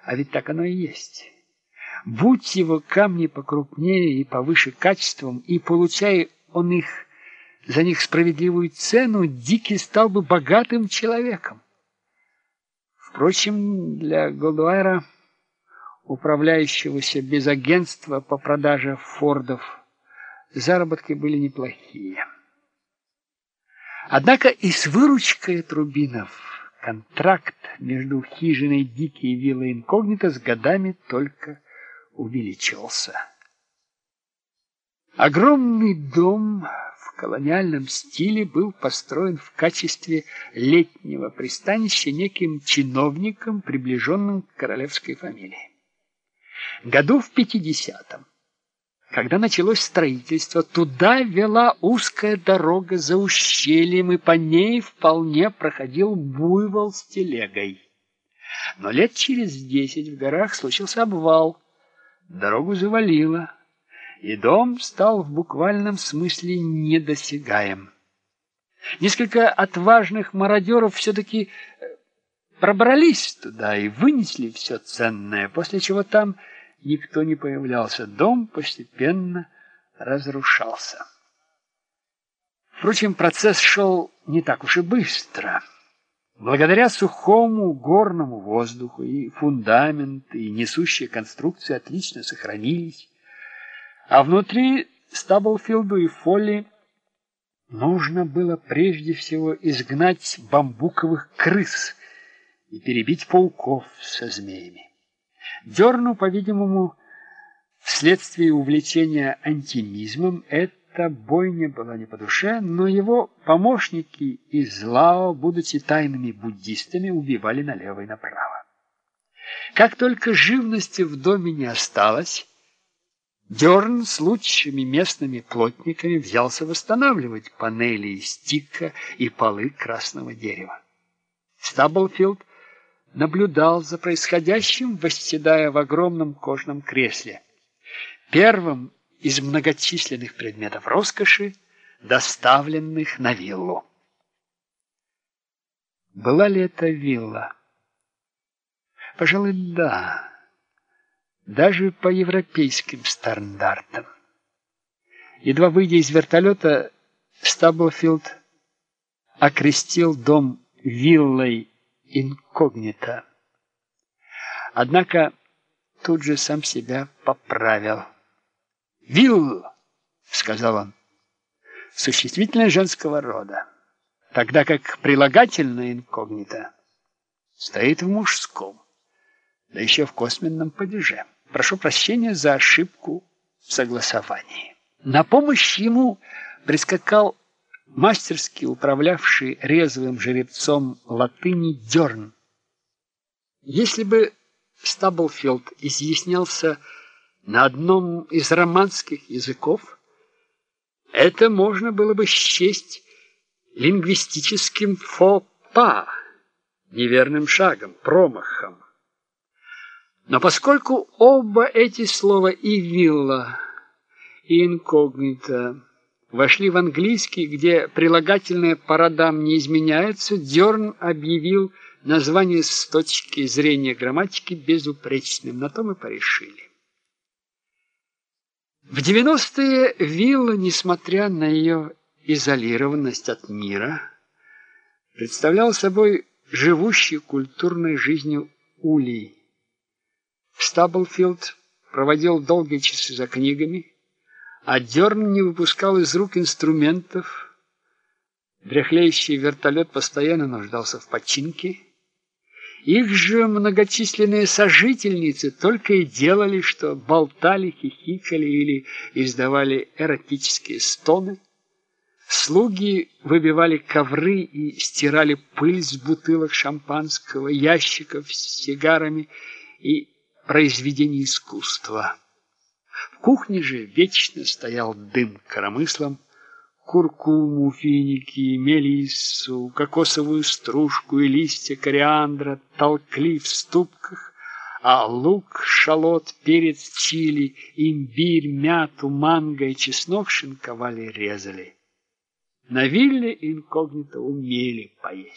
А ведь так оно и есть. Будь его камни покрупнее и повыше качеством, и получая он за них справедливую цену, Дикий стал бы богатым человеком. Впрочем, для Голдуэра, управляющегося без агентства по продаже фордов, заработки были неплохие. Однако и с выручкой от рубинов контракт между хижиной Дикий и виллой Инкогнито с годами только увеличился. Огромный дом в колониальном стиле был построен в качестве летнего пристанища неким чиновником, приближенным к королевской фамилии. Году в 50-м, когда началось строительство, туда вела узкая дорога за ущельем, и по ней вполне проходил буйвол с телегой. Но лет через 10 в горах случился обвал, дорогу завалило, и дом стал в буквальном смысле недосягаем. Несколько отважных мародеров все-таки пробрались туда и вынесли все ценное, после чего там никто не появлялся. Дом постепенно разрушался. Впрочем, процесс шел не так уж и быстро. Благодаря сухому горному воздуху и фундамент, и несущие конструкции отлично сохранились. А внутри Стаблфилду и Фолли нужно было прежде всего изгнать бамбуковых крыс и перебить пауков со змеями. Дерну, по-видимому, вследствие увлечения антимизмом, эта бойня была не по душе, но его помощники из Лао, будучи тайными буддистами, убивали налево и направо. Как только живности в доме не осталось, Дерн с лучшими местными плотниками взялся восстанавливать панели из тика и полы красного дерева. Стаблфилд наблюдал за происходящим, восседая в огромном кожаном кресле, первым из многочисленных предметов роскоши, доставленных на виллу. Была ли это вилла? Пожалуй, да. Даже по европейским стандартам. Едва выйдя из вертолета, Стаблфилд окрестил дом виллой Инкогнито. Однако тут же сам себя поправил. «Вилла», — сказал он, — существительное женского рода, тогда как прилагательное инкогнито стоит в мужском, да еще в косвенном падеже. Прошу прощения за ошибку в согласовании. На помощь ему прискакал мастерски управлявший резвым жеребцом латыни Дерн. Если бы Стаблфилд изъяснялся на одном из романских языков, это можно было бы счесть лингвистическим фопа, неверным шагом, промахом. Но поскольку оба эти слова, и вилла, и инкогнито, вошли в английский, где прилагательные по родам не изменяются, Дерн объявил название с точки зрения грамматики безупречным. На то мы порешили. В 90-е вилла, несмотря на ее изолированность от мира, представляла собой живущий культурной жизнью улей. Стаблфилд проводил долгие часы за книгами, а Дерн не выпускал из рук инструментов. Дряхлеющий вертолет постоянно нуждался в починке. Их же многочисленные сожительницы только и делали, что болтали, хихикали или издавали эротические стоны. Слуги выбивали ковры и стирали пыль с бутылок шампанского, ящиков с сигарами и произведений искусства. В кухне же вечно стоял дым коромыслом, куркуму, финики, мелиссу, кокосовую стружку и листья кориандра толкли в ступках, а лук, шалот, перец, чили, имбирь, мяту, манго и чеснок шинковали и резали. На вилле инкогнито умели поесть.